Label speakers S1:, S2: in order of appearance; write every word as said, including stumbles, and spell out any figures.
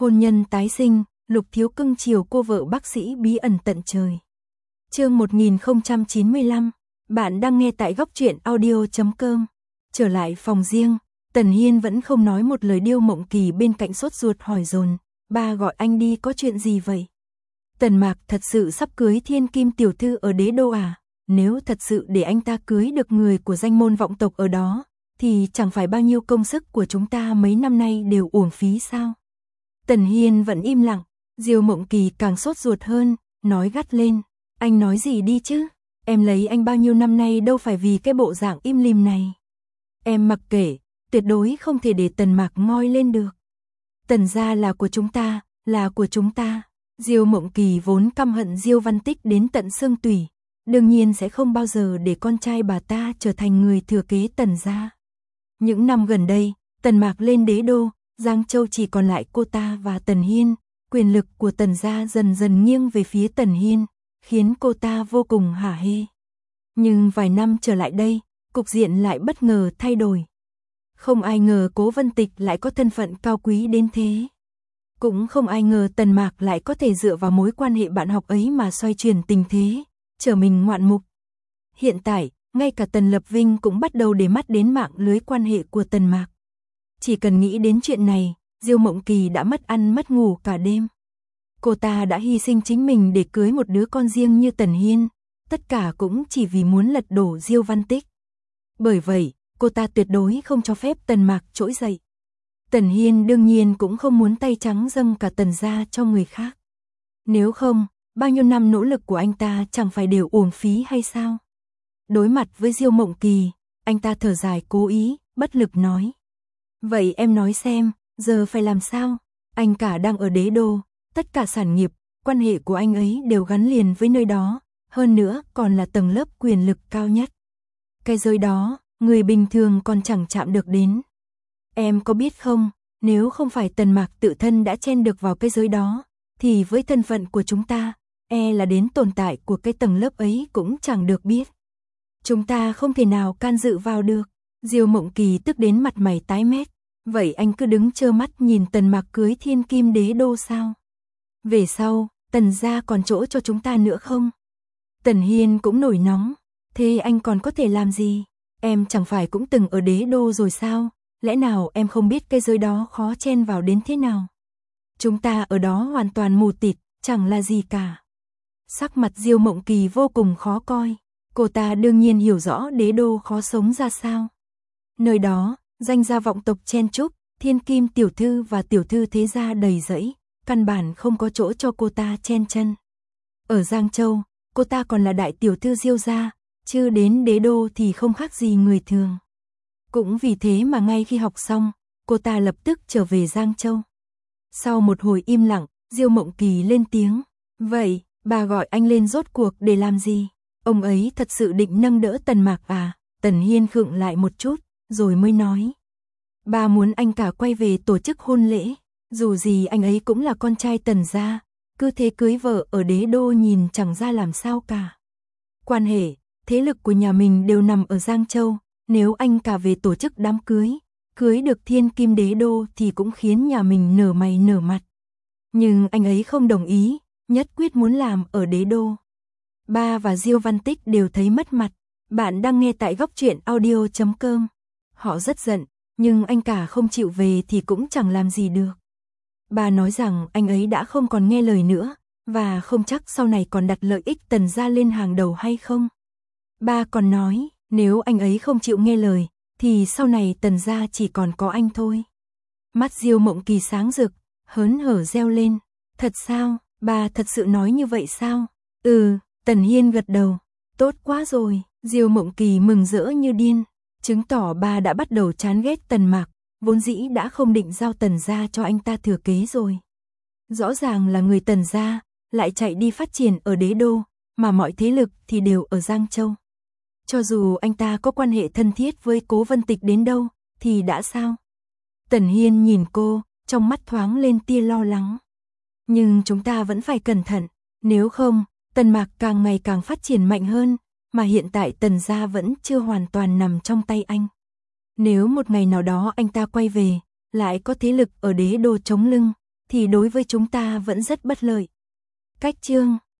S1: Hôn nhân tái sinh, Lục Thiếu cưng chiều cô vợ bác sĩ bí ẩn tận trời. Chương một nghìn không trăm chín mươi lăm, bạn đang nghe tại góc truyện audio chấm com. Trở lại phòng riêng, Tần Hiên vẫn không nói một lời. Điêu Mộng Kỳ bên cạnh sốt ruột hỏi dồn, ba gọi anh đi có chuyện gì vậy? Tần Mạc thật sự sắp cưới thiên kim tiểu thư ở đế đô à? Nếu thật sự để anh ta cưới được người của danh môn vọng tộc ở đó, thì chẳng phải bao nhiêu công sức của chúng ta mấy năm nay đều uổng phí sao? Tần Hiên vẫn im lặng, Diêu Mộng Kỳ càng sốt ruột hơn, nói gắt lên, anh nói gì đi chứ? Em lấy anh bao nhiêu năm nay đâu phải vì cái bộ dạng im lìm này. Em mặc kệ, tuyệt đối không thể để Tần Mạc ngoi lên được. Tần gia là của chúng ta, là của chúng ta. Diêu Mộng Kỳ vốn căm hận Diêu Văn Tích đến tận xương tủy, đương nhiên sẽ không bao giờ để con trai bà ta trở thành người thừa kế Tần gia. Những năm gần đây, Tần Mạc lên đế đô, Giang Châu chỉ còn lại cô ta và Tần Hiên, quyền lực của Tần gia dần dần nghiêng về phía Tần Hiên, khiến cô ta vô cùng hả hê. Nhưng vài năm trở lại đây, cục diện lại bất ngờ thay đổi. Không ai ngờ Cố Vân Tịch lại có thân phận cao quý đến thế. Cũng không ai ngờ Tần Mạc lại có thể dựa vào mối quan hệ bạn học ấy mà xoay chuyển tình thế, trở mình ngoạn mục. Hiện tại, ngay cả Tần Lập Vinh cũng bắt đầu để mắt đến mạng lưới quan hệ của Tần Mạc. Chỉ cần nghĩ đến chuyện này, Diêu Mộng Kỳ đã mất ăn mất ngủ cả đêm. Cô ta đã hy sinh chính mình để cưới một đứa con riêng như Tần Hiên, tất cả cũng chỉ vì muốn lật đổ Diêu Văn Tích. Bởi vậy, cô ta tuyệt đối không cho phép Tần Mạc trỗi dậy. Tần Hiên đương nhiên cũng không muốn tay trắng dâng cả Tần gia cho người khác. Nếu không, bao nhiêu năm nỗ lực của anh ta chẳng phải đều uổng phí hay sao? Đối mặt với Diêu Mộng Kỳ, anh ta thở dài cố ý, bất lực nói. Vậy em nói xem, giờ phải làm sao? Anh cả đang ở đế đô, tất cả sản nghiệp, quan hệ của anh ấy đều gắn liền với nơi đó, hơn nữa còn là tầng lớp quyền lực cao nhất. Cái giới đó, người bình thường còn chẳng chạm được đến. Em có biết không, nếu không phải Tần Mạc tự thân đã chen được vào cái giới đó, thì với thân phận của chúng ta, e là đến tồn tại của cái tầng lớp ấy cũng chẳng được biết. Chúng ta không thể nào can dự vào được. Diêu Mộng Kỳ tức đến mặt mày tái mét. Vậy anh cứ đứng trơ mắt nhìn Tần Mạc cưới thiên kim đế đô sao? Về sau, Tần gia còn chỗ cho chúng ta nữa không? Tần Hiên cũng nổi nóng. Thế anh còn có thể làm gì? Em chẳng phải cũng từng ở đế đô rồi sao? Lẽ nào em không biết cái giới đó khó chen vào đến thế nào? Chúng ta ở đó hoàn toàn mù tịt, chẳng là gì cả. Sắc mặt Diêu Mộng Kỳ vô cùng khó coi. Cô ta đương nhiên hiểu rõ đế đô khó sống ra sao. Nơi đó, danh gia vọng tộc chen chúc, thiên kim tiểu thư và tiểu thư thế gia đầy rẫy, căn bản không có chỗ cho cô ta chen chân. Ở Giang Châu, cô ta còn là đại tiểu thư Diêu gia, chứ đến đế đô thì không khác gì người thường. Cũng vì thế mà ngay khi học xong, cô ta lập tức trở về Giang Châu. Sau một hồi im lặng, Diêu Mộng Kỳ lên tiếng. Vậy, bà gọi anh lên rốt cuộc để làm gì? Ông ấy thật sự định nâng đỡ Tần Mạc à? Tần Hiên khựng lại một chút, rồi mới nói. Bà muốn anh cả quay về tổ chức hôn lễ. Dù gì anh ấy cũng là con trai Tần gia, cứ thế cưới vợ ở đế đô nhìn chẳng ra làm sao cả. Quan hệ, thế lực của nhà mình đều nằm ở Giang Châu. Nếu anh cả về tổ chức đám cưới, cưới được thiên kim đế đô thì cũng khiến nhà mình nở mày nở mặt. Nhưng anh ấy không đồng ý, nhất quyết muốn làm ở đế đô. Ba và Diêu Văn Tích đều thấy mất mặt. Bạn đang nghe tại góc truyện audio chấm com. Họ rất giận, nhưng anh cả không chịu về thì cũng chẳng làm gì được. Bà nói rằng anh ấy đã không còn nghe lời nữa, và không chắc sau này còn đặt lợi ích Tần gia lên hàng đầu hay không. Ba còn nói, nếu anh ấy không chịu nghe lời, thì sau này Tần gia chỉ còn có anh thôi. Mắt Diêu Mộng Kỳ sáng rực, hớn hở reo lên. Thật sao, bà thật sự nói như vậy sao? Ừ, Tần Hiên gật đầu. Tốt quá rồi, Diêu Mộng Kỳ mừng rỡ như điên, chứng tỏ bà đã bắt đầu chán ghét Tần Mạc, vốn dĩ đã không định giao Tần gia cho anh ta thừa kế rồi. Rõ ràng là người Tần gia, lại chạy đi phát triển ở đế đô, mà mọi thế lực thì đều ở Giang Châu. Cho dù anh ta có quan hệ thân thiết với Cố Vân Tịch đến đâu, thì đã sao? Tần Hiên nhìn cô, trong mắt thoáng lên tia lo lắng. Nhưng chúng ta vẫn phải cẩn thận, nếu không, Tần Mạc càng ngày càng phát triển mạnh hơn, mà hiện tại Tần gia vẫn chưa hoàn toàn nằm trong tay anh. Nếu một ngày nào đó anh ta quay về, lại có thế lực ở đế đô chống lưng, thì đối với chúng ta vẫn rất bất lợi. Cách chương